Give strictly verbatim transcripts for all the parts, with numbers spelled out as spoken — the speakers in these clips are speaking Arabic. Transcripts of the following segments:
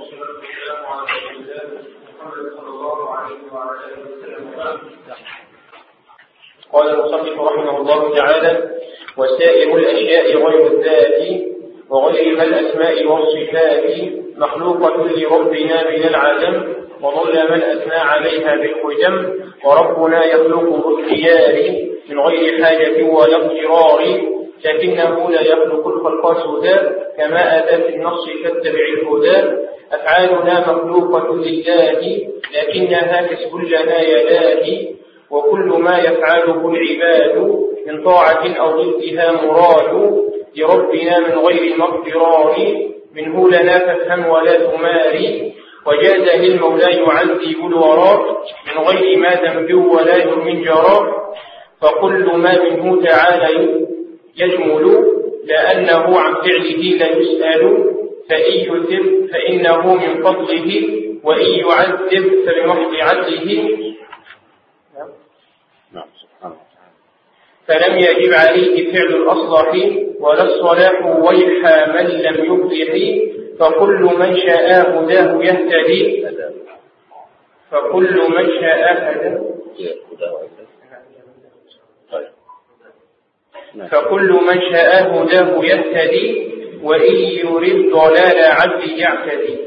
والسلام على رسول الله محمد صلى الله عليه وعلى اله وسلم. قال المصنف رحمه الله تعالى: وسائر الاشياء غير الذات وغير الاسماء والصفات مخلوقه لربنا من العدم، وظل من اثنى عليها بالقدم، وربنا يخلق باختيار من غير حاجه ولا اضطرار، لكنه لا يخلق الخلق سدى كما أتى في النص فاتبع الهدى. أفعالنا مخلوقة لله لكنها كسب لنا يداه، وكل ما يفعله العباد من طاعة أو ضدها مراد، لربنا من غير مقدرار منه لنا فافهم ولا تماري، وجاز للمولى يعذب الورى من غير ما ذنب ولا جرم جرى، فكل ما منه تعالى يجمل لأنه عن فعله لا يسأل، فإن يثب فإنه من فضله، وإن يعذب فبمحض عدله، فلم يجب عليه فعل الأصلح ولا الصلاح ويح من لم يفلح، فكل من شاء هداه يهتدي فكل من شاء هداه فكل من شاء هداه يهتدي، وإن يرد ضلال عبد يعتدي.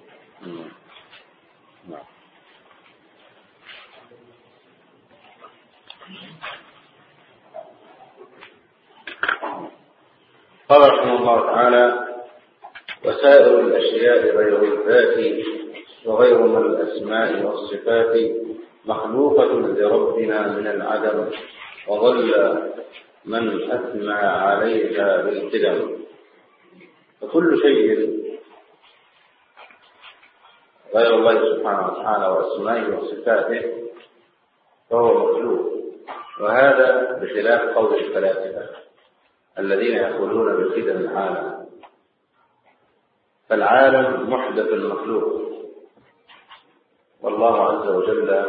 قال رحمه الله تعالى: وسائر الأشياء غير الذات وغير من الأسماء والصفات مخلوقة لربنا من العدم، وظل من أثنى عليها بالقدم. فكل شيء غير الله سبحانه وتعالى وأسمائه وصفاته فهو مخلوق، وهذا بخلاف قول الفلاسفة الذين يقولون بقدم العالم. فالعالم محدث مخلوق، والله عز وجل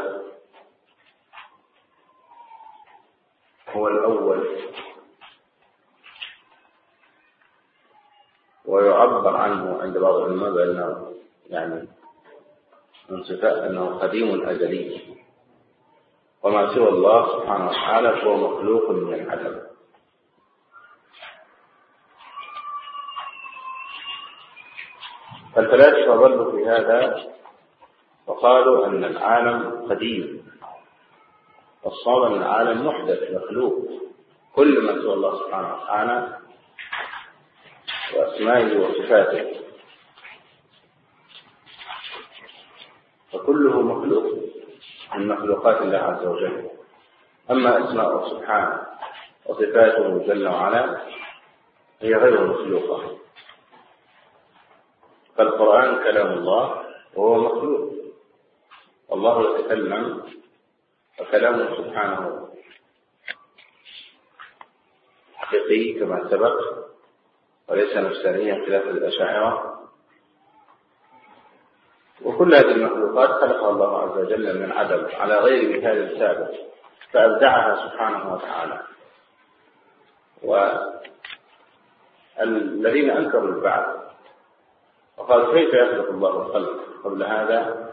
هو الأول، ويعبر عنه عند بعض العلماء بأنه يعني من صفات أنه قديم أزلي، وما سوى الله سبحانه وتعالى هو مخلوق من العدم. فالفلاسفة ظلوا في هذا وقالوا أن العالم قديم، والصواب أن العالم محدث مخلوق، كل ما سوى الله سبحانه وتعالى وأسمائه وصفاته فكله مخلوق من مخلوقات الله عز وجل. أما أسماءه سبحانه وصفاته جل وعلا هي غير مخلوقة. فالقرآن كلام الله وهو مخلوق، والله يتكلم وكلامه سبحانه حقيقي كما سبق، وليس نفسانيا خلاف الأشاعرة. وكل هذه المخلوقات خلقها الله عز وجل من عدم على غير مثال سابق، فأبدعها سبحانه وتعالى. والذين أنكروا البعث وقالوا كيف يخلق الله الخلق قبل هذا،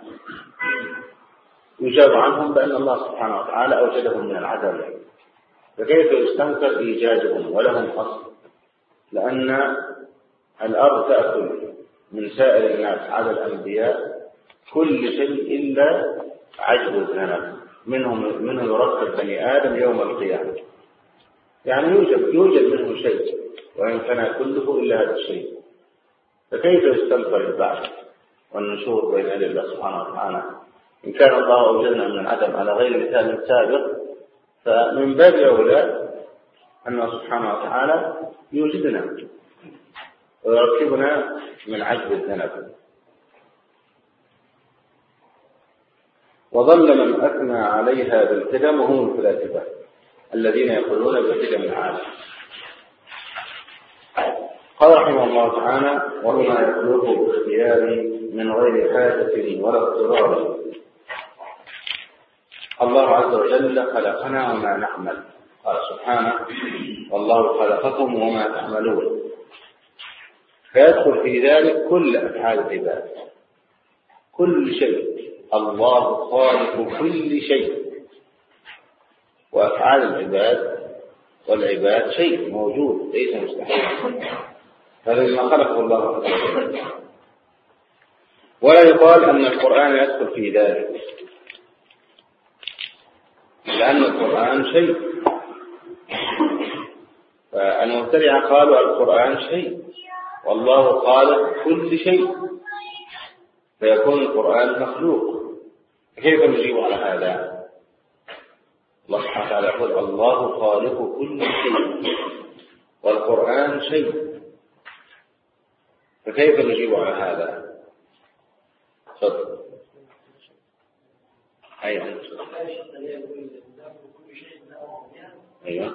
يجاب عنهم بأن الله سبحانه وتعالى أوجدهم من العدم، فكيف يستنكر إيجادهم ولهم أصل؟ لأن الأرض تأكل من سائر الناس على الأنبياء كل شيء إلا عجب الذنب، منهم منه يركب بني آدم يوم القيامة، يعني يوجد يوجد منه شيء وإن كان كله إلا هذا الشيء، فكيف يستنكر البعث والنشور بين يدي الله سبحانه وتعالى؟ إن كان الله أوجدنا من العدم على غير مثال سابق، فمن باب أولى أنه سبحانه وتعالى يوجدنا ويركبنا من عجب الذنب. وظل من أثنى عليها بالقدم وهم الفلاسفة الذين يقولون بقدم العالم. قال رحمه الله تعالى: وما يخلق باختيار من غير حاجة ولا اضطرار. الله عز وجل خلقنا وما نعمل، قال سبحانه: والله خلقكم وما تعملون، فيدخل في ذلك كل أفعال العباد كل شيء، الله خالق كل شيء، وأفعال العباد والعباد شيء موجود ليس مستحيل، هذا ما خلقه الله عز وجل. ولا يقال أن القرآن يدخل في ذلك، لأن القرآن شيء، فالمبتدعة قالوا القرآن شيء والله خالق كل شيء، فيكون القرآن مخلوق. كيف نجيب على هذا؟ الله سبحانه وتعالى يقول الله خالق كل شيء والقرآن شيء، فكيف نجيب على هذا؟ تفضل. أيوة أيوة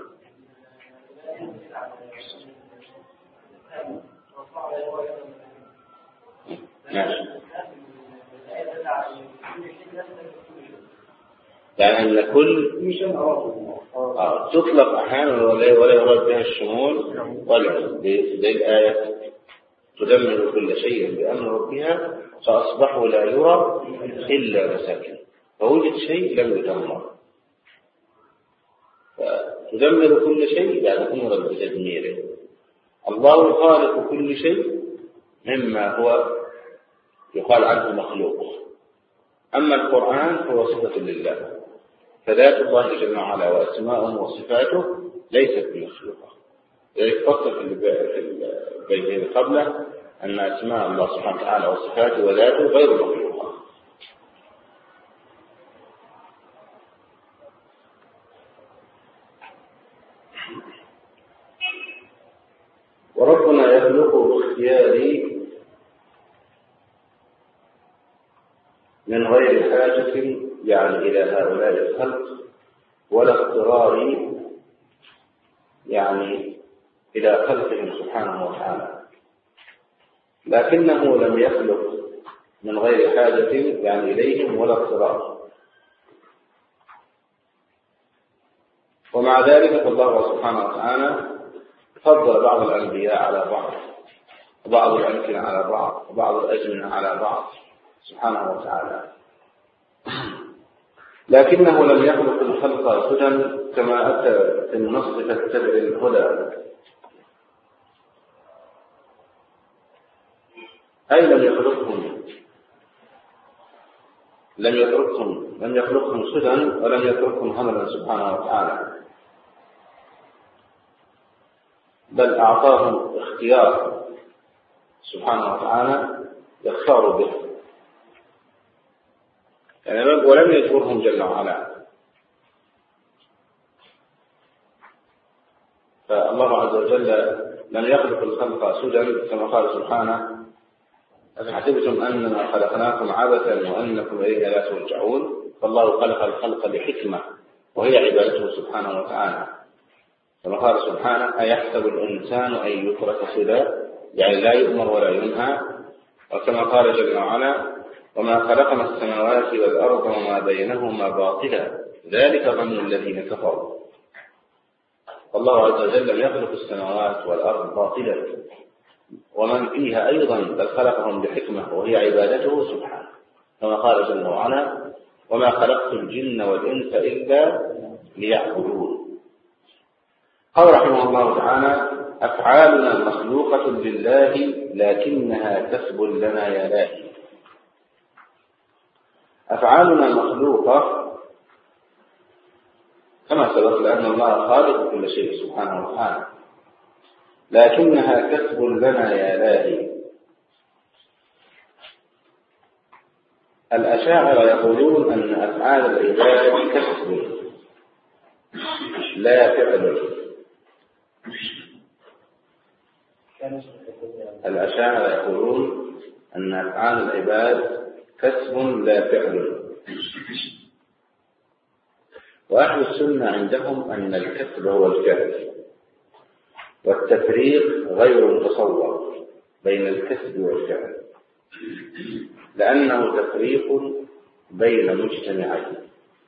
ماشي. يعني أن كل آه. تطلق أحيانا ولا يراد بها الشمول والعلم، زي الآية تدمر كل شيء بأمر ربها فأصبحوا لا يرى إلا مساكن، فوجد شيء لم يدمر، فتدمر كل شيء بعد أمر بتدميره. الله خالق كل شيء مما هو يقال عنه مخلوق، أما القرآن فهو صفة لله، فذات الله جل وعلا وأسماؤه وصفاته ليست بمخلوقة. لذلك فصل في البيتين قبله أن أسماء الله سبحانه وتعالى وصفاته وذاته غير مخلوقة. وربنا يخلق باختياره من غير حاجة يعني إلى هؤلاء الخلق، ولا اضطرار يعني إلى خلقهم سبحانه وتعالى، لكنه لم يخلق من غير حاجة يعني إليهم ولا اضطرار. ومع ذلك فالله سبحانه وتعالى فضل بعض الأنبياء على بعض، وبعض الأمكنة على بعض، وبعض الأزمنة على بعض سبحانه وتعالى، لكنه لم يخلق الخلق سدى كما أتى في النص فاتبع الهدى، أي لم يخلقهم لم يتركهم لم يخلقهم سدى ولم يتركهم هملا سبحانه وتعالى، بل أعطاهم اختيار سبحانه وتعالى يختار به، يعني ولم يجبرهم جل وعلا. فالله عز وجل لم يخلق الخلق سدى كما قال سبحانه أفحسبتم أنما خلقناكم عبثا وأنكم إلينا لا ترجعون، فالله خلق الخلق لحكمة وهي عبادته سبحانه وتعالى، كما قال سبحانه أيحسب الإنسان أن يترك سدى يعني لا يؤمر ولا ينهى، وكما قال جل وعلا وما خلقنا السماوات والأرض وما بينهما باطلا ذلك ظن الذين كفروا. فالله عز وجل لم يخلق السماوات والأرض باطلا ومن فيها أيضا، بل خلقهم بحكمة وهي عبادته سبحانه، كما قال جل وعلا وما خلقت الجن والإنس إلا ليعبدون. قال رحمه الله تعالى أفعالنا مخلوقة لله لكنها كسب لنا يا لاهي. أفعالنا مخلوقة كما سبق لأن الله خالق كل شيء سبحانه وتعالى، لكنها كسب لنا يا لاهي. الأشاعرة يقولون أن أفعال العباد كسب لا فعل. الأشاعرة يقولون أن أفعال العباد كسب لا فعل، وأهل السنة عندهم أن الكسب هو الفعل، والتفريق غير متصور بين الكسب والفعل، لأنه تفريق بين مجتمعين.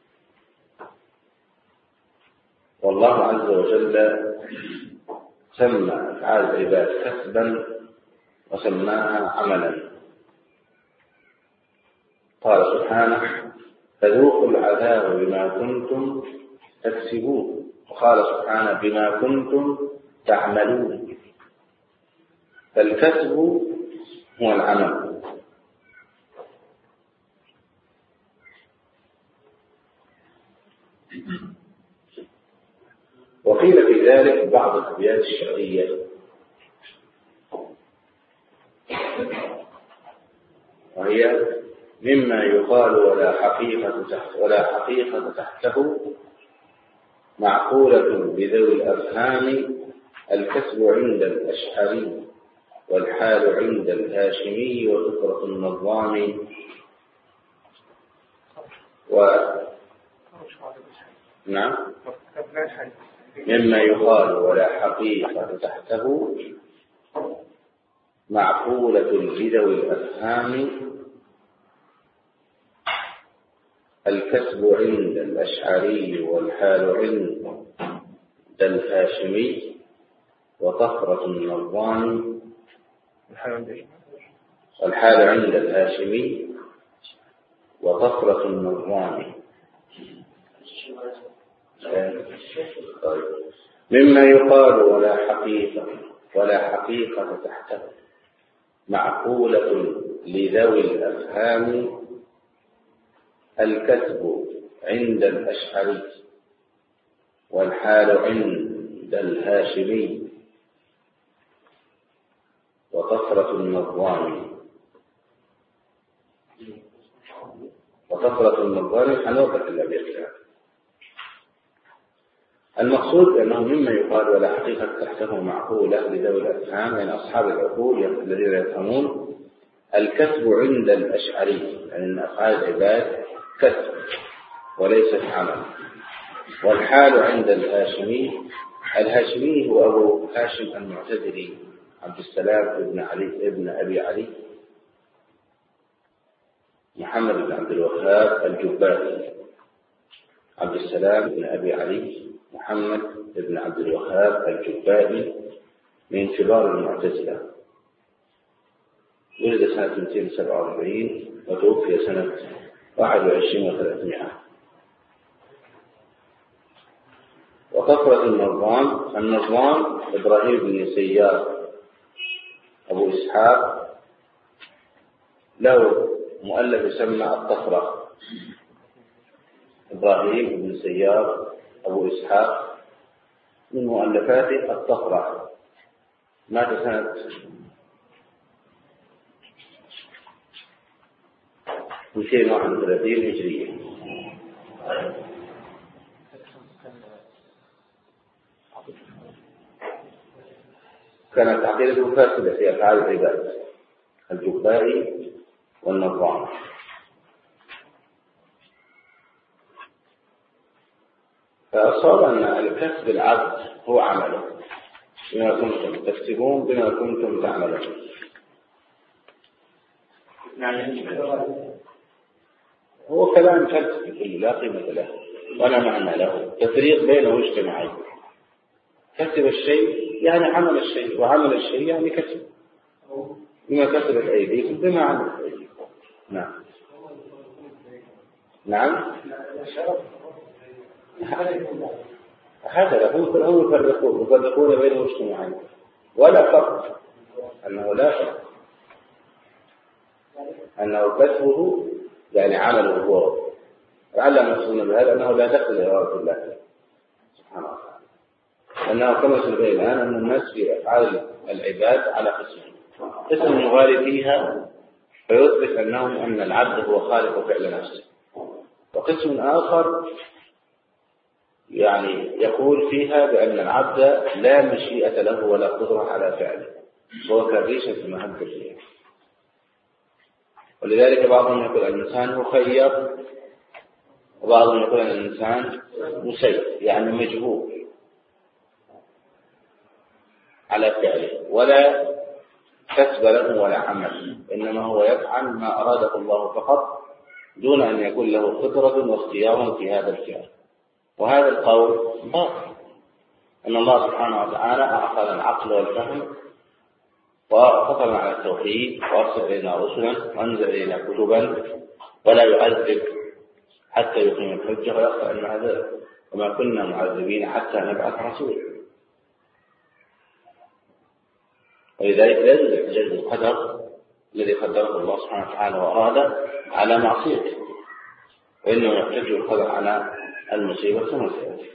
والله عز وجل سمى أفعال العباد كسبا وسماها عملا، قال سبحانه فذوقوا العذاب بما كنتم تكسبون، وقال سبحانه بما كنتم تعملون. فالكسب هو العمل. وقيل في ذلك بعض الأبيات الشعرية، وهي مما يقال ولا حقيقة تحت ولا حقيقة تحته معقولة بذوي الأفهام، الكسب عند الأشعري والحال عند الهاشمي وفكرة النظام. و نعم مما يقال ولا حقيقة تحته معقولة بذوي الأفهام، الكسب عند الأشعري والحال عند الهاشمي وطفرة النظام. الحال عند الهاشمي وطفرة النظام. طيب. مما يقال ولا حقيقة ولا حقيقة تحته معقولة لذوي الأفهام، الكسب عند الأشعري والحال عند الهاشمي وطفرة النظام. وطفرة النظام حنوقة الأبيات. المقصود أنه مما يقال ولا حقيقة تحته معقولة لذوي الأفهام، يعني أصحاب العقول الذين يفهمون، الكسب عند الأشعري، يعني أن أفعال العباد كسب وليست عمل. والحال عند الهاشمي، الهاشمي هو أبو هاشم المعتزلي عبد السلام ابن علي ابن أبي علي محمد بن عبد الوهاب الجبائي. عبد السلام بن أبي علي محمد بن عبد الوهاب الجبائي من كبار المعتزلة، ولد سنة مئتين وسبعة وأربعين وتوفي سنة واحد وعشرين وثلاثمائة. وطفرة النظام، النظام إبراهيم بن سيار أبو إسحاق، له مؤلف يسمى الطفرة. إبراهيم بن سيار أبو إسحاق من مؤلفاته الطفرة، مات سنة مئتين وواحد وثلاثين هجرية. كانت عقيدته فاسدة في أفعال العباد، الجبائي والنظام. فأصاب أن الكسب العبد هو عمله، بما كنتم تكسبون بما كنتم تعملون. هو كلام فلسفي لا قيمة له ولا معنى له، تفريق بينه واجتماعي. كسب الشيء يعني عمل الشيء، وعمل الشيء يعني كسب، بما كسبت أيديكم بما عملت أيديكم. نعم نعم هذا هم يفرقون يفرقون بينه واجتماعي، ولا فرق، أنه لا فرق، أنه كسبه يعني عمله هو. لعل نقصد بهذا أنه لا دخل إرادة الله سبحانه وتعالى، أنه كما سنبين الآن أن الناس في أفعال العباد على قسمين: قسم يغالي فيها فيثبت أنهم أن العبد هو خالق فعل نفسه، وقسم آخر يعني يقول فيها بأن العبد لا مشيئة له ولا قدرة على فعله، هو كالريشة في مهب الريح. ولذلك بعضهم يقول الإنسان مخير، وبعضهم يقول أن الإنسان مسير، يعني مجبور على فعله، ولا كسب له ولا عمل، إنما هو يفعل ما أراده الله فقط دون أن يكون له قدرة واختيار في هذا الفعل. وهذا القول باطل، أن الله سبحانه وتعالى أعطانا العقل والفهم وفطرنا على التوحيد، وأرسل إلينا رسلا وأنزل إلينا كتبا ولا يعذب حتى يقيم الحجة، ويقطع المعذرة، وما كنا معذبين حتى نبعث رسولا. ولذلك لا يجوز احتجاج القدر الذي قدره الله سبحانه وتعالى وأراد على معصيته، وإنه يحتج القدر على المصيبة كما سيأتي.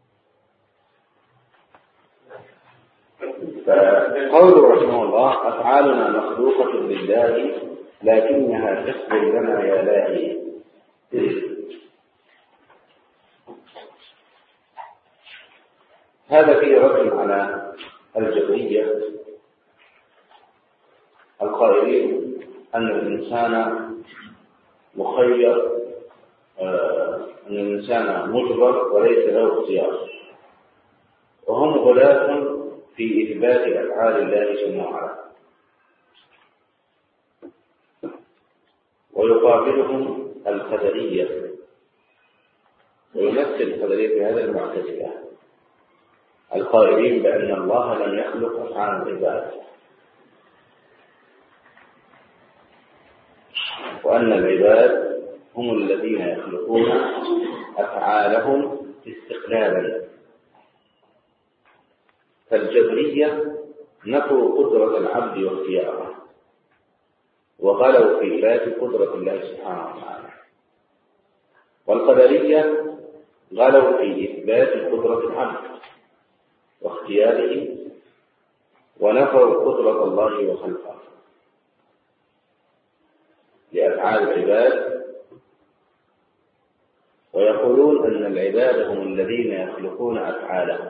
فقوله رحمه الله: أفعالنا مخلوقة لله لكنها كسب لنا يا لاهي. هذا فيه رد على الجبرية القائلين أن الإنسان مخير، أن الإنسان مجبر وليس له اختيار، وهم غلاة في إثبات أفعال الله جل وعلا. ويقابلهم القدرية، ويمثل القدرية في هذا المعتزلة القائلين بأن الله لم يخلق أفعال العباد، وأن العباد هم الذين يخلقون أفعالهم استقلالا. فالجبرية نفوا قدرة العبد واختياره، وغلوا في إثبات قدرة الله سبحانه وتعالى. والقدرية غلوا في إثبات قدرة العبد واختياره، ونفوا قدرة الله وخلقه لأفعال العباد، ويقولون أن العباد هم الذين يخلقون أفعالهم.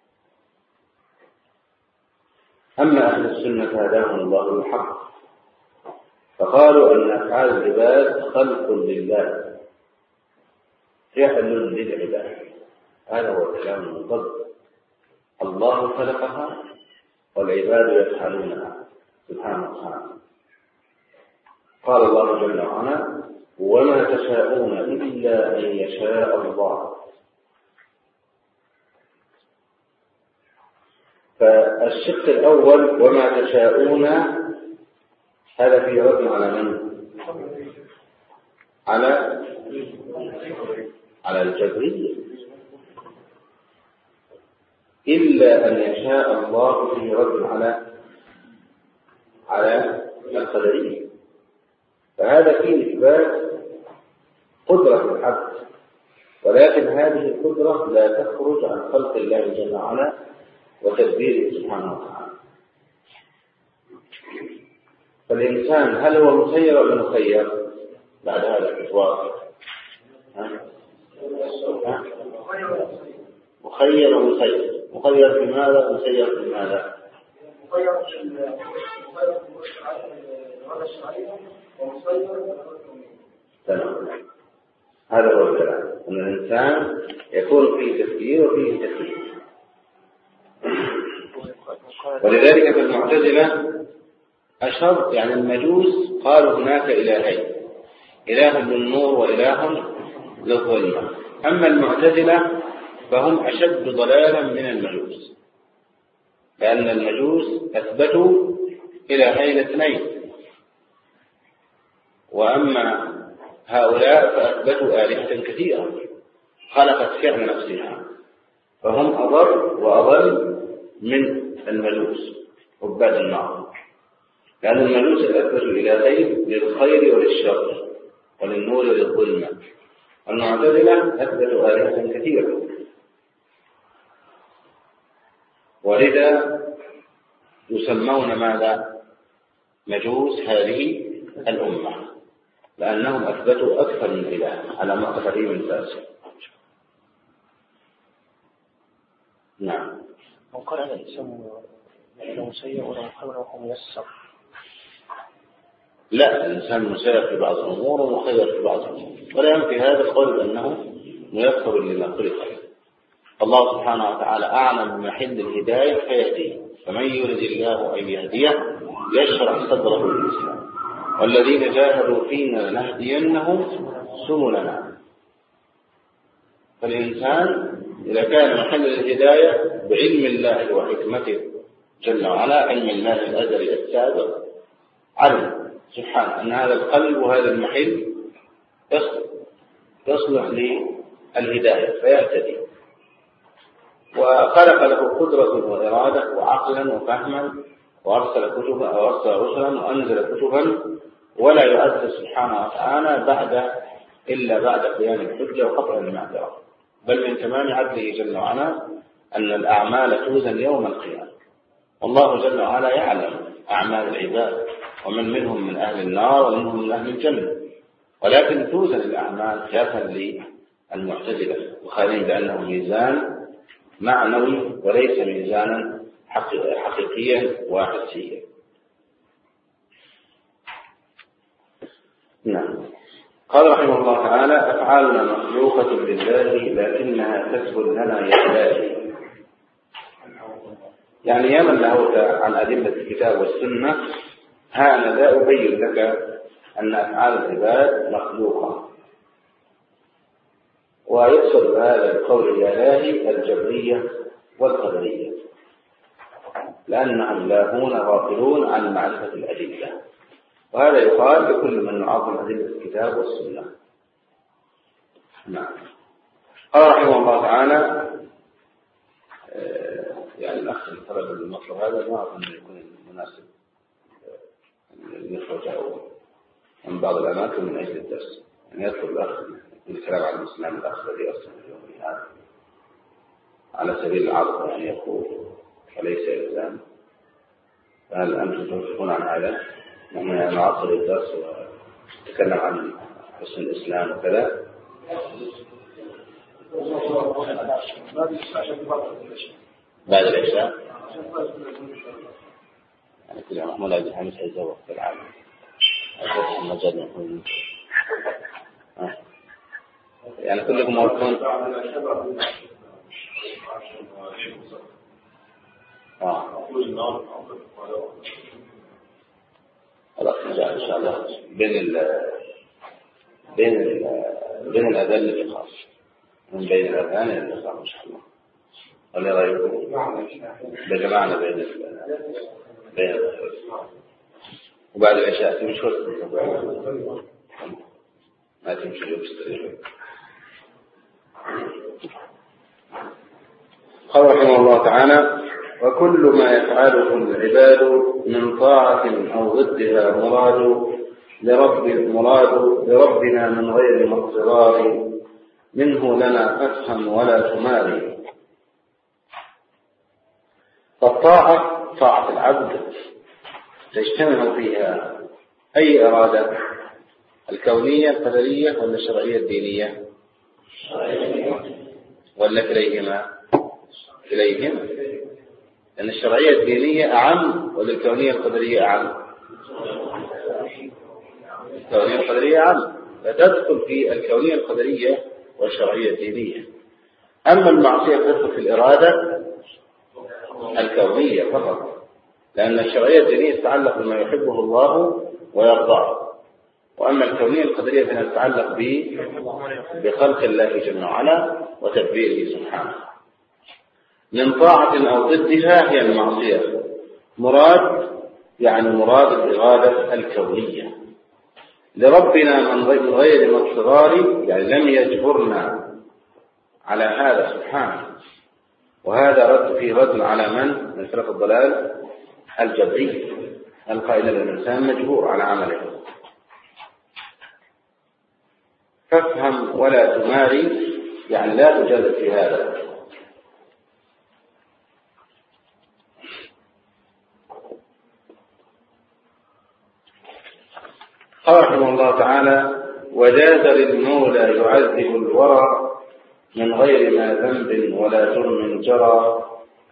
أما أهل السنة هداهم الله الحق، فقالوا أن أفعال العباد خلق لله، فعل للعباد. هذا هو الكلام المنضبط، الله خلقها والعباد يفعلونها سبحانه وتعالى. قال الله جل وعلا: وما تشاءون إلا أن يشاء الله. فالشق الأول وما تشاءون هذا في رد على من؟ على على الجبرية. إلا أن يشاء الله في رد على على القدرية. فهذا فيه إثبات قدرة العبد، ولكن هذه القدرة لا تخرج عن خلق الله جل وعلا وتدبيره سبحانه وتعالى. فالإنسان هل هو مسير ولا مخير بعد هذا الإطلاق؟ مخير ومسير. مخير في ماذا؟ مسير في ماذا؟ مخير في الإرادة الشرعية ومسير تمام. هذا هو الكلام، أن الإنسان يكون فيه تفكير وفيه تفكير. ولذلك في المعتزلة أشر، يعني المجوس قالوا هناك إلهين، إله للنور وإله للظلمة. أما المعتزلة فهم أشد ضلالا من المجوس، لأن المجوس أثبتوا إلهين اثنين، وأما هؤلاء فأثبتوا آلهة كثيرة خلقت فعل نفسها، فهم أضر وأضل من المجوس عباد النار، لأن المجوس أثبتوا إلهين للخير وللشر وللنور وللظلمة، المعتزلة أثبتوا آلهة كثيرة. ولذا يسمون ماذا؟ مجوس هذه الأمة، لأنهم أثبتوا أكثر من إله على معتقدهم الفاسد. نعم. من قال أن الإنسان له مسير ولا مخير وهو ميسر؟ لا، الإنسان مسير في بعض الأمور ومخير في بعض الأمور، ولا ينفي هذا القول أنه ميسر لما خلق. الله سبحانه وتعالى أعلم بمحل الهداية فيهديه، فمن يرد الله أن يهديه يشرح صدره للإسلام، والذين جاهدوا فينا لنهدينهم سبلنا. فالإنسان إذا كان محل الهداية بعلم الله وحكمته جل وعلا، علم الله الأزلي السابق، علم سبحانه أن هذا القلب وهذا المحل يصلح للهداية فيهتدي، وخلق له قدرة وإرادة وعقلا وفهما، وأرسل كتبا وأرسل رسلا وأنزل كتبا، ولا يؤدي سبحانه وتعالى بعد إلا بعد قيام الحجة وقطع المعذرة. بل من تمام عدله جل وعلا أن الأعمال توزن يوم القيامة، والله جل وعلا يعلم أعمال العباد، ومن منهم من أهل النار ومنهم من أهل الجنة، ولكن توزن الأعمال خلافا للمعتزلة وخالين بأنه ميزان معنوي وليس ميزانا حقيقيا وحسيا. نعم. قال رحمه الله تعالى: أفعالنا مخلوقة لله لكنها كسب لنا يحتاج. يعني يا من لهوت عن أدلة الكتاب والسنة، ها أنا لا أبين لك أن أفعال العباد مخلوقة. ويقصد بهذا القول الإلهي الجبرية والقدرية، لأنهم لاهون غافلون عن معرفة الأدلة، وهذا يقال لكل من يعظم أدلة الكتاب والسنة. نعم. قال رحمه الله تعالى: يعني الأخ الطلب المطلب هذا ما أظن يكون مناسب يخرج من بعض الأماكن من أجل الدرس، يعني يطلب الأخ الكلام عن الإسلام الأخ الذي أرسل اليوم هذا على سبيل العرض، يعني يقول وليس إلزام. فهل أنتم توافقون عن هذا؟ لما نعطل الدرس ونتكلم عن حسن الإسلام وكذا؟ بعد العشاء يعني كل محمود عبد الحميد حيزوق في العالم المجال يكون يعني كلكم موافقون. اه خلاص نجاح ان شاء الله بين ال بين ال بين الاذان للاقامه، من بين الاذان للاقامه ان شاء الله. ولا رايكم بجماعنا بين ال بين وبعد العشاء تمشوا ما تمشي يوم استريح. قال رحمه الله تعالى: وكل ما يفعله العباد من طاعة أو ضدها مراد لرب مراد لربنا من غير مضطرار منه لنا أفهم ولا تماري. فالطاعة طاعة العبد تجتمع فيها أي إرادة، الكونية القدرية ولا الشرعية الدينية ولا كليهما؟ كليهما، لأن الشرعية الدينية أعم ولا الكونية القدرية أعم؟ الكونية القدرية أعم، فتدخل في الكونية القدرية والشرعية الدينية. أما المعصية تدخل في الإرادة الكونية فقط، لأن الشرعية الدينية تتعلق بما يحبه الله ويرضاه، وأما الكونية القدرية فإنها تتعلق بخلق الله جل وعلا وتدبيره سبحانه. من طاعة أو ضدها هي المعصية. مراد يعني مراد الإرادة الكونية لربنا من غير مضطرار، يعني لم يجبرنا على هذا سبحانه. وهذا رد فيه رد على من من فرق الضلال الجبري القائل أن الإنسان مجبور على عمله. فافهم ولا تماري، يعني لا تجادل في هذا. قال رحمه الله تعالى: وجاز للمولى يعذب الورى من غير ما ذنب ولا جرم جرى.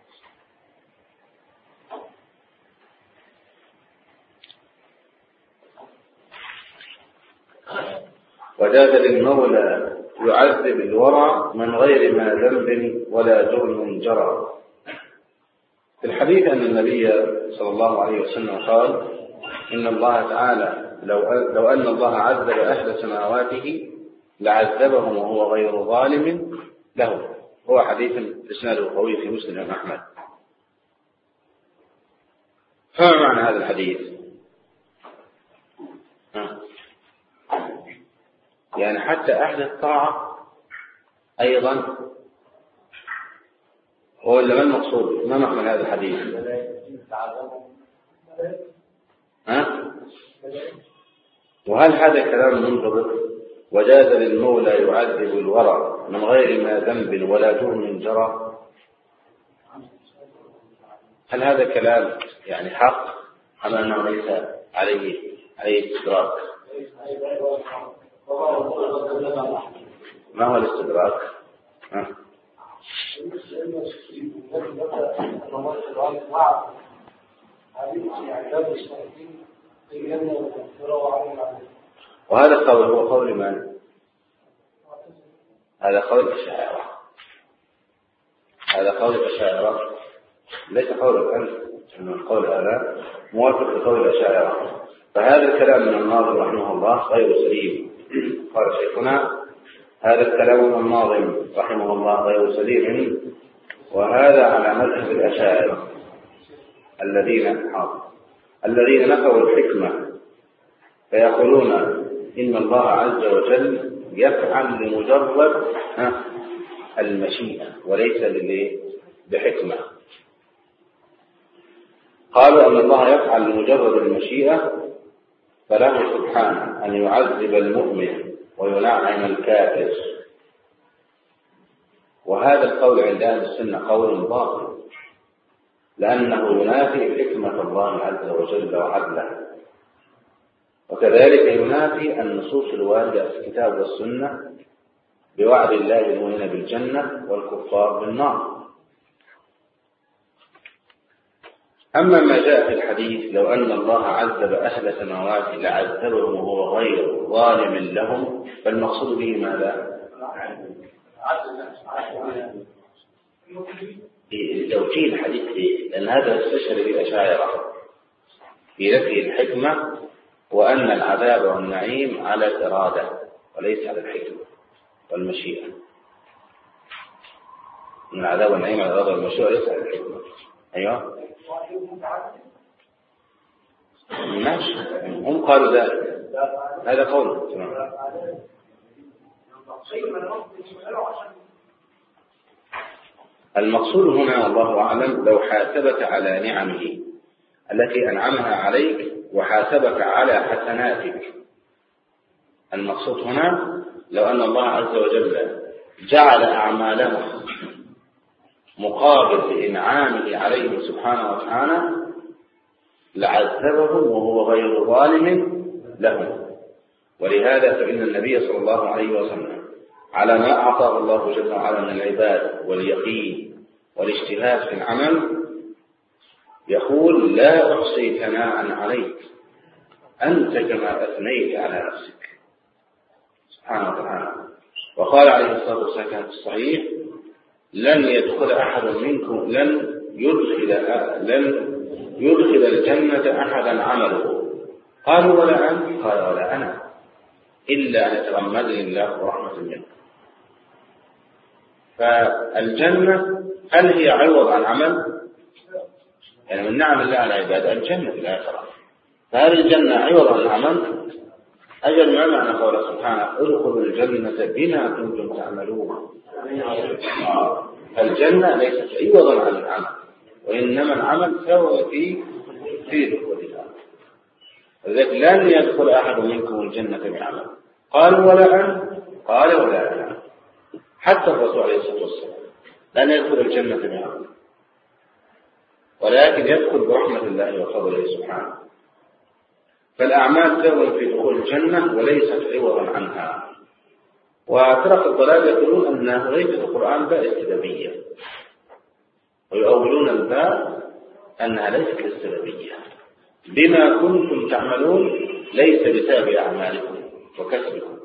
وجاز للمولى يعذب الورى من غير ما ذنب ولا جرم جرى. في الحديث أن النبي صلى الله عليه وسلم قال: إن الله تعالى لو لو أن الله عذب أهل سماواته لعذبهم وهو غير ظالم له. هو حديث إسناده قوي في مسلم الإمام أحمد. فما معنى هذا الحديث؟ يعني حتى أهل الطاعة أيضا. هو اللي ما المقصود؟ ما معنى هذا الحديث؟ ها؟ وهل هذا كلام منضبط؟ وجاز للمولى يعذب الورى من غير ما ذنب ولا جرم جرى. هل هذا كلام يعني حق أم أنه ليس عليه أي استدراك؟ ما هو الاستدراك؟ ها؟ وهذا القول هو قول من؟ هذا قول الأشاعرة. هذا قول الأشاعرة ليس قول أنت، إنه قول هذا موافق لقول الأشاعرة. فهذا الكلام من الناظم رحمه الله غير سليم. قال شيخنا: هذا الكلام من الناظم رحمه الله غير سليم، وهذا على مذهب الأشاعرة الذين الذين نفوا الحكمة، فيقولون إن الله عز وجل يفعل لمجرد المشيئة وليس بحكمة. قالوا أن الله يفعل لمجرد المشيئة، فله سبحانه أن يعذب المؤمن وينعم الكافر. وهذا القول عند أهل السنة قول باطل، لأنه ينافي حكمة الله عز وجل وعدله، وكذلك ينافي النصوص الواردة في الكتاب والسنة بوعد الله المؤمنين بالجنة والكفار بالنار. أما ما جاء في الحديث: لو أن الله عذب أهل سماوات لعذبهم وهو غير ظالم لهم، فالمقصود به ماذا؟ توجيه الحديث إيه؟ لأن هذا استشهد به الأشاعرة في نفي الحكمة، وأن العذاب والنعيم على الإرادة وليس على الحكمة والمشيئة. أن العذاب والنعيم على الإرادة والمشيئة وليس على الحكمة. أيوة ماشي، هم قالوا ذلك، هذا قول. المقصود هنا والله أعلم: لو حاسبك على نعمه التي أنعمها عليك وحاسبك على حسناتك. المقصود هنا لو أن الله عز وجل جعل أعمالهم مقابل لإنعامه عليهم سبحانه وتعالى لعذبهم وهو غير ظالم لهم. ولهذا فإن النبي صلى الله عليه وسلم على ما أعطاه الله جل وعلا من العباد واليقين والاجتهاد في العمل يقول: لا أحصي ثناء عليك أنت كما أثنيت على نفسك سبحانه وتعالى. وقال عليه الصلاة والسلام في الصحيح: لن يدخل أحد منكم لن يدخل لن يدخل الجنة أحدا عمله. قالوا: ولا أنت؟ قال: ولا أنا، إلا أن يتغمدني الله برحمة منه. فالجنة هل هي عوض عن عمل؟ يعني من نعم الله على عباده الجنة في الآخرة. فهل الجنة عوض عن العمل؟ أجل ما معنى قوله سبحانه: ادخلوا الجنة بما كنتم تعملون. الجنة ليست عوضا عن العمل، وإنما العمل سوى في في دخولها. لذلك لن يدخل أحد منكم الجنة بعمل. قالوا: ولا أنت؟ قال: ولا أنا. حتى الرسول عليه الصلاة والسلام لن يدخل الجنة بعمل، ولكن يدخل برحمة الله وفضله سبحانه. فالأعمال سبب في دخول الجنة وليست عوضا عنها. وفرق الضلال يقولون أن ليس القرآن باء استبابية، ويؤولون الباء أنها ليست للسببية. بما كنتم تعملون ليس بسبب أعمالكم وكسبكم.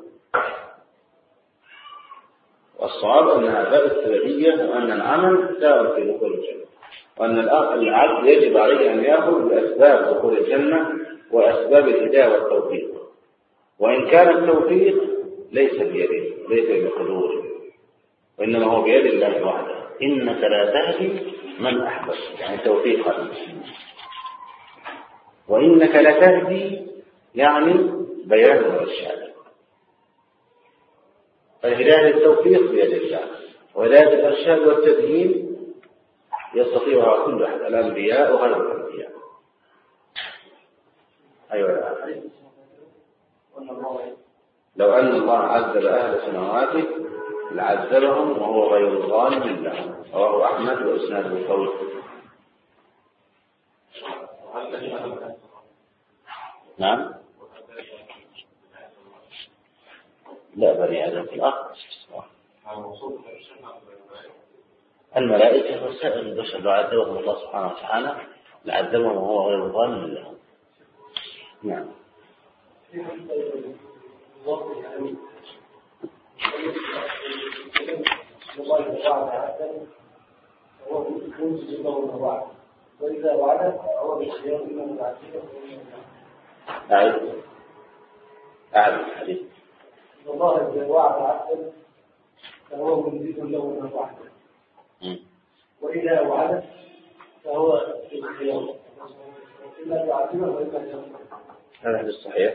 والصواب أنها باء السببية، وأن العمل سبب في دخول الجنة، وأن العبد يجب عليه أن يأخذ بأسباب دخول الجنة وأسباب الهداية والتوفيق. وإن كان التوفيق ليس بيده، ليس بقدوره، وإنما هو بيد الله وحده. إنك لا تهدي من أحببت، يعني توفيقا. وإنك لا تهدي يعني بيان الإرشاد. فالهداية التوفيق بيد الله، وهداية الإرشاد والتدين يستطيعها كل أحد، الأنبياء وغير الأنبياء. أيوة. لو أن الله عذب أهل سماواته لعذبهم وهو غير ظالم لهم. رواه أحمد وإسناده قوي. نعم. لا، بني آدم في الأرض. الملائكة وسائر البشر لو عذبهم الله سبحانه وتعالى لعذبهم وهو غير ظالم لهم. نعم. وإذا وعد هو بالخيار من العزيز. أعد أعد الحديث. الله إذا وعد عبدا فهو مزيد له من وعده، وإذا وعد فهو بالخيار إلا يعذبه وإلا يعذبه. هذا حديث صحيح.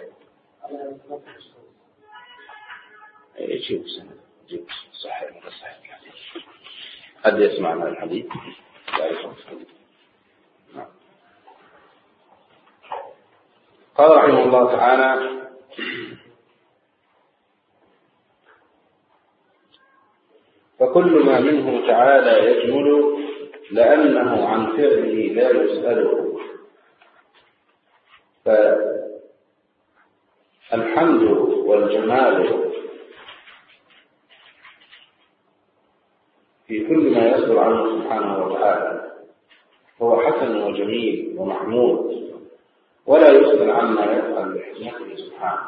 يجيب سنة يجيب صحيح ولا صحيح الحديث. حد يسمع هذا الحديث؟ لا يفهم. نعم. قال رحمه الله تعالى: فكل ما منه تعالى يجمل لأنه عن فعله لا يسأله. فالحمد والجمال في كل ما يصدر عنه سبحانه وتعالى هو حسن وجميل ومحمود، ولا يسأل عما يفعل بحكمته سبحانه.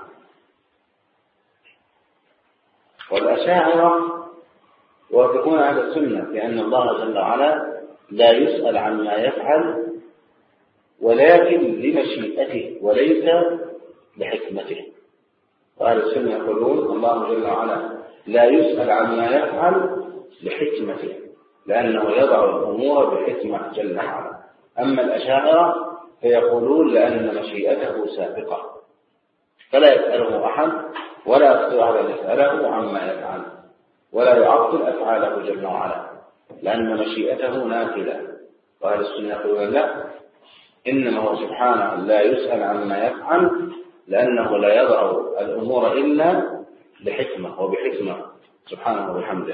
والأشاعرة وتكون على السنة لأن الله جل وعلا لا يسأل عما يفعل ولكن لمشيئته وليس لحكمته. وأهل السنة يقولون الله جل وعلا لا يسأل عما يفعل لحكمته لأنه يضع الأمور بحكمة جل وعلا. أما الأشاعرة فيقولون لأن مشيئته سابقة فلا يسأله أحد ولا يستطيع أن يسأله عما يفعل ولا يعطل أفعاله جل وعلا لأن مشيئته نافذة. وأهل السنة يقولون لا، إنما هو سبحانه لا يسأل عما يفعل لأنه لا يضع الأمور إلا بحكمة وبحكمة سبحانه وبحمده.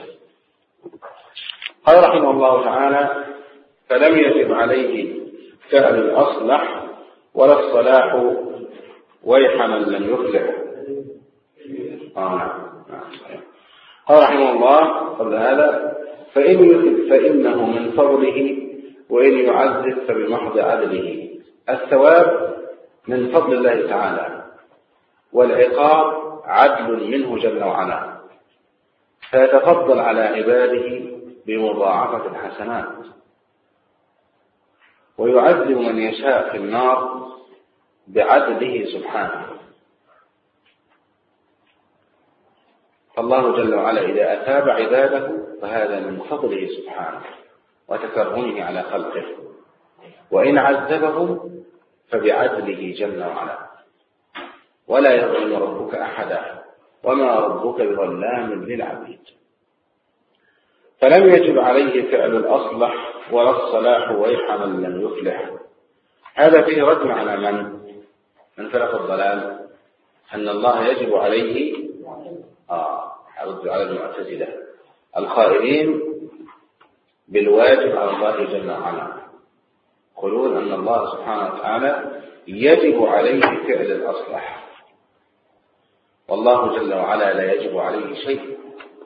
قال رحمه الله تعالى: فلم يجب عليه فعل الأصلح ولا الصلاح ويح من لم يفلح. آه. قال رحمه الله قبل هذا: فإن يثب فإنه من فضله وإن يعذب فبمحض عدله. الثواب من فضل الله تعالى والعقاب عدل منه جل وعلا، فيتفضل على عباده بمضاعفة الحسنات ويعذب من يشاء في النار بعدله سبحانه. فالله جل وعلا إذا أثاب عباده فهذا من فضله سبحانه وتكرمه على خلقه، وإن عذبهم فبعدله جل وعلا، ولا يظلم ربك أحدا وما ربك بظلام للعبيد. فلم يجب عليه فعل الأصلح ولا الصلاح ويح من لم يفلح. هذا فيه رد على من من فرق الضلال أن الله يجب عليه آه رد على المعتزلة القائلين بالواجب على الله جل وعلا، يقولون أن الله سبحانه وتعالى يجب عليه فعل الأصلح والله جل وعلا لا يجب عليه شيء.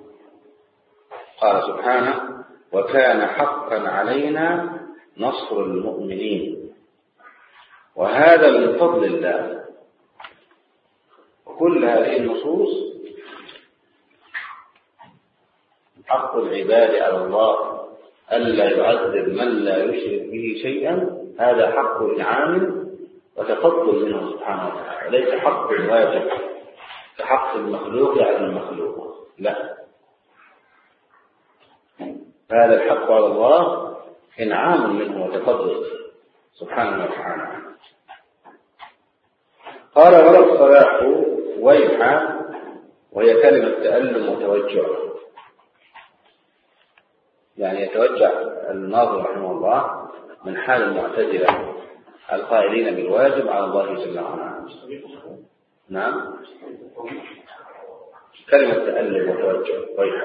قال سبحانه: وكان حقا علينا نصر المؤمنين. وهذا من فضل الله. وكل هذه النصوص حق العباد على الله ألا يعذب من لا يشرك به شيئا، هذا حق إنعام وتفضل منه سبحانه وتعالى، ليس حق واجب كحق المخلوق على المخلوق، لا، هذا الحق على الله إنعام منه وتفضل سبحانه وتعالى. قال: ولا الصلاح ويح وهي كلمة تألم وتوجع. يعني يتوجع الناظم رحمه الله من حال المعتزلة القائلين بالواجب على الله جل وعلا. نعم، كلمة تألم وتوجع. ويح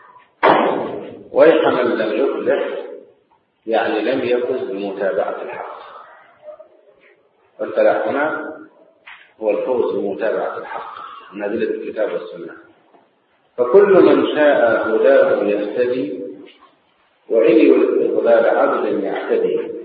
ويح من لم يفلح، يعني لم يفز بمتابعة الحق. والفلاح هنا هو الفوز بمتابعة الحق من أدلة الكتاب والسنة. فكل من شاء هداه يهتدي، وعلي الاستقلال عبد يعتدي.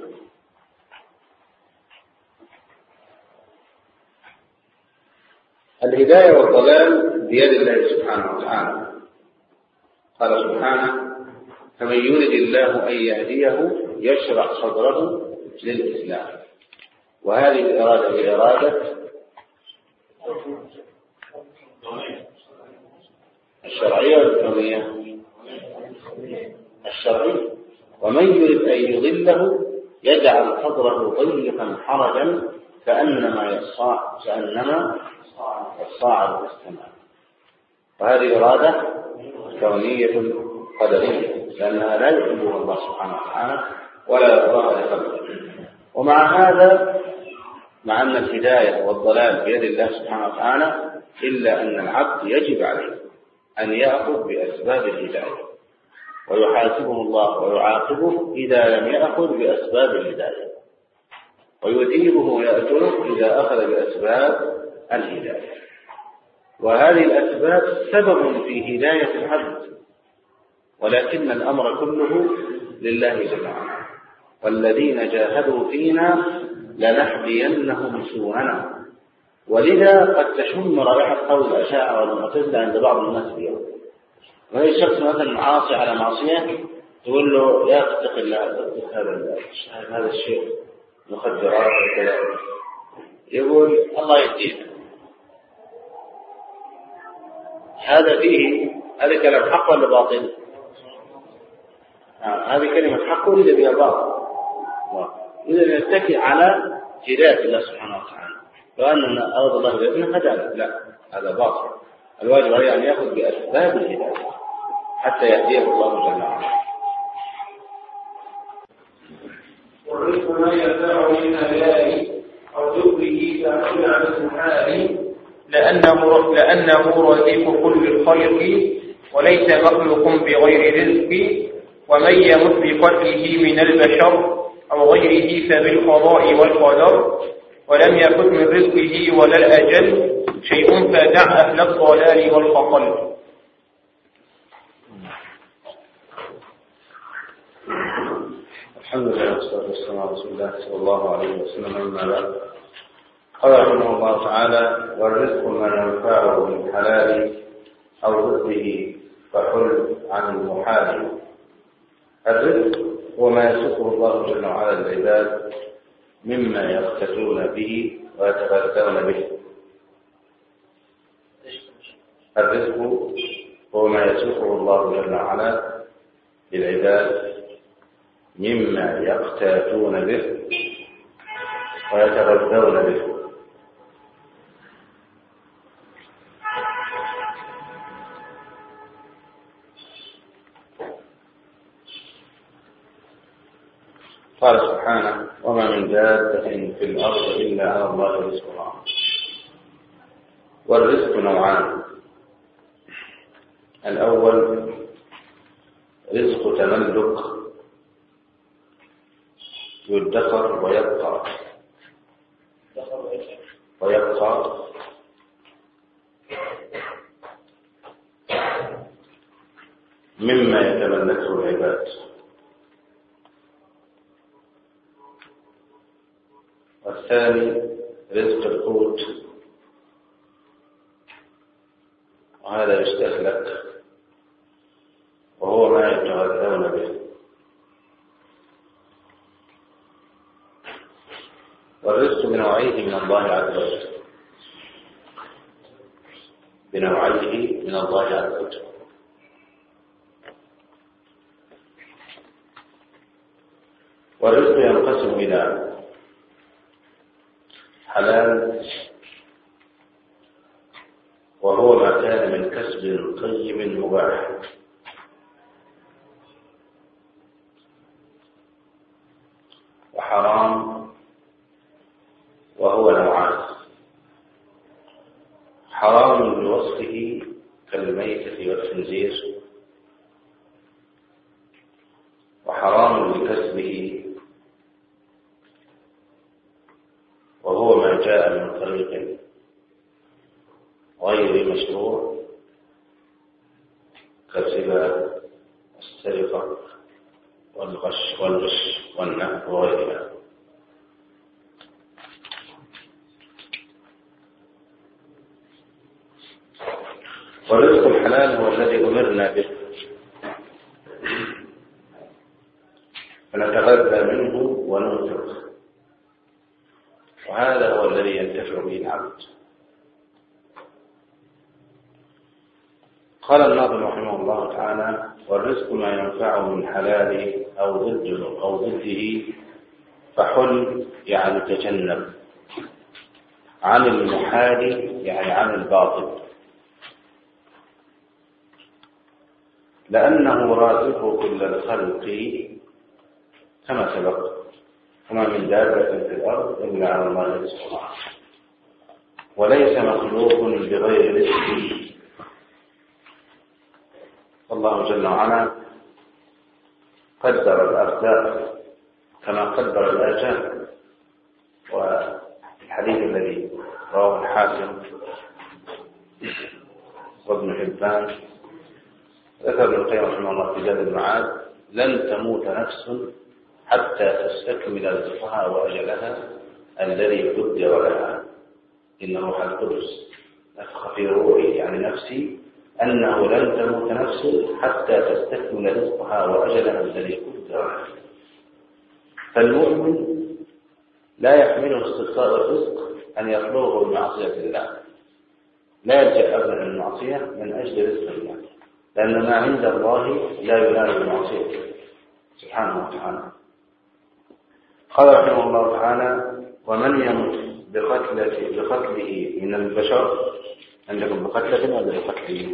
الهداية والضلال بيد الله سبحانه وتعالى. قال سبحانه: فمن يرد الله أن يهديه يشرح صدره للإسلام. وهذه الإرادة بإرادة الشرعية والكونية. الشرعية. ومن يرد أن يضله يجعل صدره ضيقا حرجا كأنما يصاعد كأنما يصاعد في السماء. وهذه إرادة كونية قدرية، لأنها لا يحبها الله سبحانه وتعالى ولا يرضاها لخلقه. ومع هذا، مع أن الهداية والضلال بيد الله سبحانه وتعالى، إلا أن العبد يجب عليه أن يأخذ بأسباب الهداية، ويحاسبه الله ويعاقبه إذا لم يأخذ بأسباب الهداية، ويثيبه ويأجره إذا أخذ بأسباب الهداية. وهذه الأسباب سبب في هداية العبد، ولكن الأمر كله لله جل وعلا. والذين جاهدوا فينا لنهدينهم سبلنا. ولذا قد تشم رائحة قول الأشاعرة والمعتزلة عند بعض الناس اليوم. وهي الشخص مثلا عاصي على معصية، تقول له: يا اتق الله، اتق هذا هذا الشيء مخدرات وكذا. يقول: الله يهديك. هذا فيه هذا كلام حق ولا باطل؟ آه. هذه كلمة حق ولا بها باطل؟ إذا يتكي على هداية الله سبحانه وتعالى، فأننا أراد الله بإذنه هدانا. لا، هذا باطل. الواجب عليه أن يأخذ بأسباب الهداية حتى يهديه الله جل وعلا. والرزق ما ينفع من أبائي أو ذكره فأكون عن المحال، لأنه لأنه رزق كل الخلق وليس مخلوق بغير رزق. ومن يمت بقتله من البشر أو غيره فبالقضاء والقدر، ولم يكن من رزقه ولا الأجل شيء فدع أهل الضلال والخطل. الحمد لله والصلاة والسلام على رسول الله صلى الله عليه وسلم. أما بعد، قال رحمه الله تعالى: والرزق ما ينفعه من حلال أو ضده فحل عن المحال. الرزق هو ما يسوقه الله جل وعلا للعباد مما يقتتون به ويتغذون به. الرزق هو ما يسوقه الله جل وعلا للعباد مما يقتاتون به ويتغذون به. قال سبحانه: وما من دابة في الأرض إلا على الله رزقها. والرزق نوعان: الأول رزق تملك يدخر ويبقى ويبقى مما يتملكه العباد. والثاني رزق القوت، وهذا يستهلك وهو ما يتغذون به. والرزق بنوعيه من الله عز وجل بنوعيه من الله عز وجل. والرزق ينقسم إلى حلال وهو ما كان من كسب طيب مباح. وحرام وهو نوعان: حرام بوصفه كالميتة والخنزير، وحرام بكسبه وهو ما جاء من طريق غير مشروع كالربا والسرقة والغش والغش والنهب وغيرها. والرزق الحلال هو الذي أمرنا به فنتغذى منه وننفق، وهذا هو الذي ينتفع به العبد. قال الناظم رحمه الله تعالى: والرزق ما ينفعه من حلال أو ضده أو ضده فحل يعني تجنب، عن المحال يعني عن الباطل، لأنه رازق كل الخلق كما سبق، وما من دابة في الأرض إلا على الله رزقها، وليس مخلوق بغير رزقه. الله جل وعلا قدر الأرزاق كما قدر الآجال. والحديث الذي رواه الحاكم وابن حبان ذكر ابن القيم رحمه الله في زاد المعاد: لن تموت نفس حتى تستكمل رزقها وأجلها الذي قدر لها، إن روح القدس نفخ في روحي يعني نفسي أنه لن تموت نفس حتى تستكمل رزقها وأجلها الذي قدر لها. فالمؤمن لا يحمله استبقاء الرزق أن يطلبه بمعصية الله، لا يلجأ أبدا المعصية من أجل رزق الله، لأن ما عند الله لا ينال بمعصيته سبحانه وتعالى. قال رحمه الله تعالى: ومن يمت بقتله, بقتله من البشر، عندكم بقتله ولا بقتله؟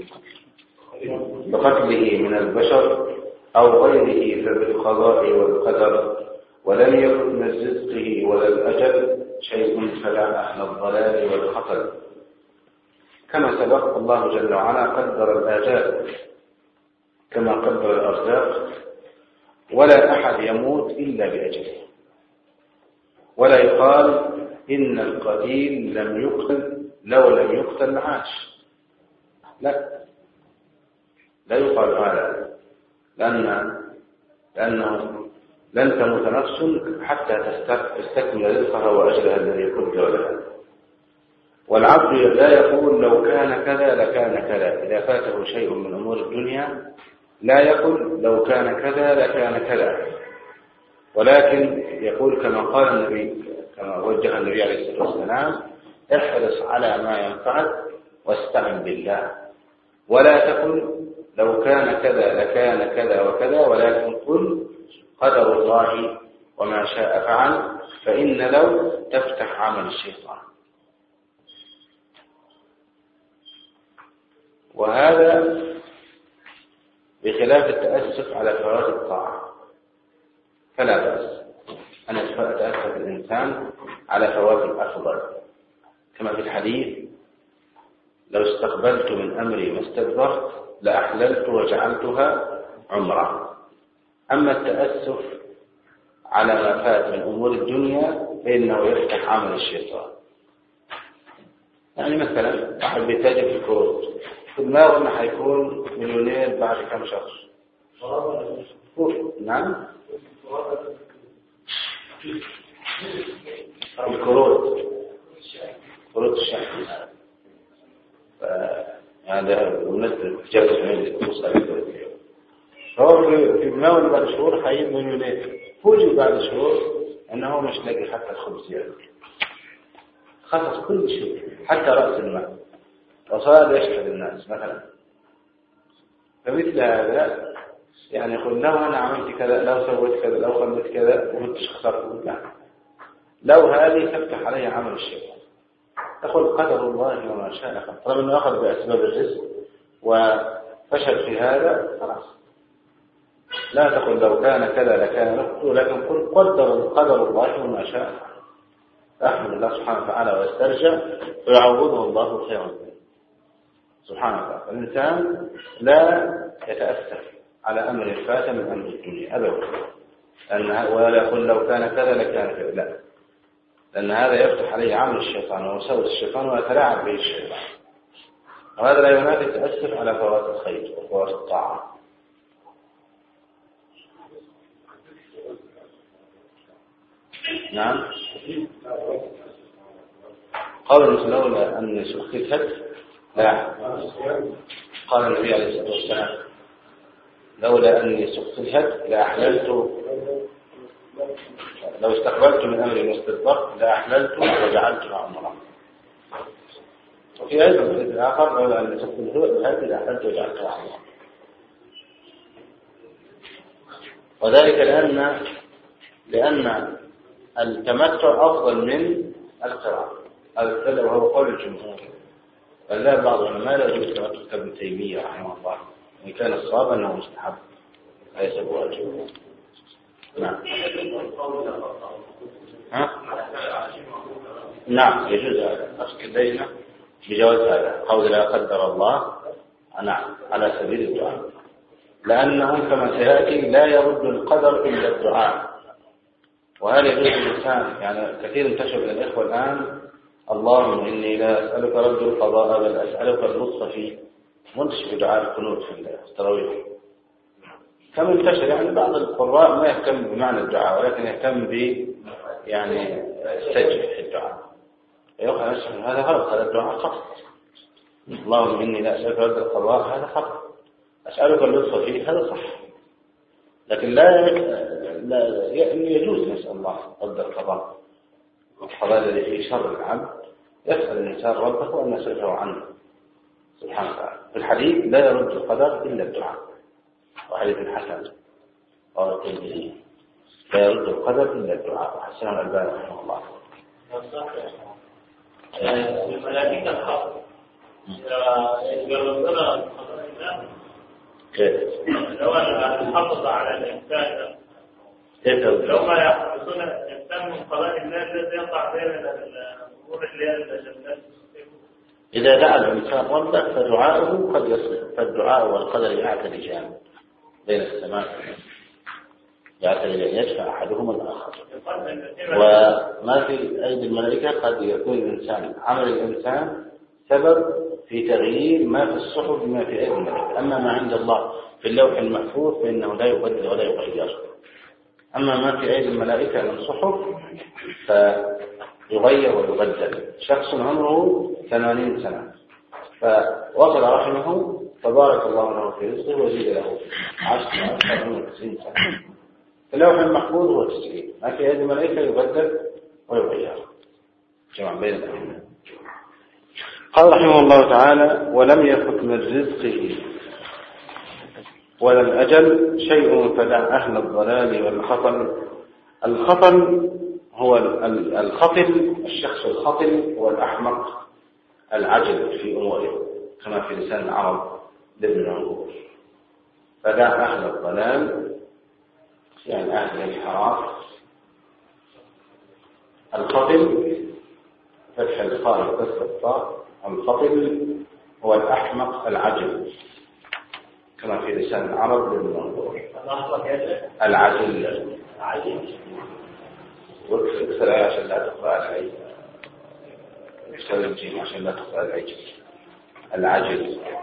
بقتله من البشر أو غيره فبالقضاء والقدر، ولم يكن من رزقه ولا الأجل شيء فلا أهل الضلال والخطر. كما سبق الله جل وعلا قدر الآجال كما قدر الأرزاق، ولا أحد يموت إلا بأجله، ولا يقال إن القتيل لم يقتل لو لم يقتل لعاش، لا لا يقال هذا، لأن لأنه لن تموت نفس حتى تستكمل رزقها وأجلها الذي قدر لها. والعبد لا يقول لو كان كذا لكان كذا إذا فاته شيء من أمور الدنيا، لا يقول لو كان كذا لكان كذا، ولكن يقول كما قال النبي، كما وجه النبي عليه الصلاة والسلام: احرص على ما ينفعك واستعن بالله، ولا تقل لو كان كذا لكان كذا وكذا، ولكن قل قدر الله وما شاء فعل، فإن لو تفتح عمل الشيطان. وهذا بخلاف التأسف على فوات الطاعة، فلا بأس أن يتأسف الإنسان على فوات الأفضل، كما في الحديث: لو استقبلت من أمري ما استدبرت لأحللت وجعلتها عمرة. أما التأسف على ما فات من أمور الدنيا فإنه يفتح عمل الشيطان. يعني مثلا واحد بيتاجر في الكروت، في دماغه انه حيكون مليونير بعد كم شهر. نعم، الكروت، كروت الشحن، هذا بالنسبة لجابة عندي فهو في دماغه بعد شهور حيين مليونير، فوجئ بعد شهور انه مش لاقي حتى الخبز ياكل، خلص كل شيء حتى رأس المال، وصار يشهد الناس مثلا. فمثل هذا يعني يقول لو أنا عملت كذا، لو سويت كذا، لو خلت كذا ومتش خسرت، لا، لو هذه تفتح عليه عمل الشيطان. تقول قدر الله وما شاء فعل. طالما انه اخذ باسباب الرزق وفشل في هذا خلاص، لا تقل لو كان كذا لكان له، لكن قل قدر قدر الله وما شاء فعل. احمد الله سبحانه وتعالى واسترجع ويعوضه الله خيرا سبحانه وتعالى. الانسان لا يتاسف على امر فات من امر الدنيا ابدا، لأن ولا يقول لو كان كذا لكان كذا، لا، لأن هذا يفتح عليه عمل الشيطان ووساوس الشيطان ويتلاعب به الشيطان، وهذا لا ينافي التأسف على فوات الخير وفوات الطاعة. نعم. قال لولا أني سخفت لا، قال النبي عليه الصلاة والسلام لولا أني سخفت لأحللت، لو استقبلت من أمري ما استدبرت لأحللت وجعلتها عمرا. وفي أيضا الحديث الآخر لولا أني سخفت هذه لأحللت وجعلتها عمرا. وذلك لأن لأن التمتع أفضل من القراءة، هذا وهو قول الجمهور، بل لا بعض العلماء لا يجوز التمتع كابن تيمية رحمه الله، وإن كان الصواب أنه مستحب ليس بواجب. نعم. ها؟ نعم يجوز هذا، أفك الليلة بجواز هذا قول لا قدر الله. نعم على سبيل الدعاء، لأنه كما سيأتي لا يرد القدر إلا الدعاء. وهذا يجوز الإنسان، يعني كثير انتشر من الإخوة الآن اللهم إني لا أسألك رد القضاء بل أسألك اللطف فيه، منتشر في دعاء القنوت في التراويح. كم انتشر يعني بعض القراء ما يهتم بمعنى الدعاء ولكن يهتم ب يعني السجل في الدعاء. يقول هذا غلط، هذا الدعاء خطأ. اللهم إني لا أسألك رد القضاء هذا خطأ، أسألك اللطف فيه هذا صح، لكن لا لا يجوز نسأل الله رد القضاء. القضاء الذي فيه شر العبد يسأل الإنسان ربه وأن يصرفه عنه سبحانه وتعالى. في الحديث لا يرد القدر إلا الدعاء، وحديث الحسن قال الترمذي لا يرد القدر إلا الدعاء، وحسنه الألباني رحمه الله. الملائكة الحق يردون كيف؟ لو أن حافظ على الإنسان كيف؟ لو ما يحفظون الإنسان من قضاء الله الذي يقع بين الأمور اللي هي الجنات. إذا دعا الإنسان ربه فدعاؤه قد يصل، فالدعاء والقدر يعتلجان بين السماء، يعتلجان يدفع أحدهما الآخر. وما في أيدي الملائكة قد يكون الإنسان عمل الإنسان سبب في تغيير ما في الصحف بما في أيدي الملائكة، أما ما عند الله في اللوح المحفوظ فإنه لا يبدل ولا يغير. أما ما في أيدي الملائكة من صحف فيغير ويبدل. شخص عمره ثمانين سنة فوصل رحمه فبارك الله له في رزقه وزيد له عشر أكثر من تسعين سنة. اللوح المحفوظ هو تسعين، ما في أيدي الملائكة يبدل ويغير. جمع بين الأمرين. قال رحمه الله تعالى ولم يفت من رزقه ولا الأجل شيء فدع أهل الضلال والخطل. الخطل هو الخطل، الشخص الخطل هو الأحمق العجل في أموره كما في لسان العرب لابن العنقود. فدع أهل الضلال يعني أهل الانحراف. الخطل فتح الخاء وكسر الطاء. الخطل هو الأحمق العجل كما في لسان العرب للمنظور. العجل واكسر الآية عشان لا تقرأ العجل، اكسر الجيم عشان لا تقرأ العجل. العجل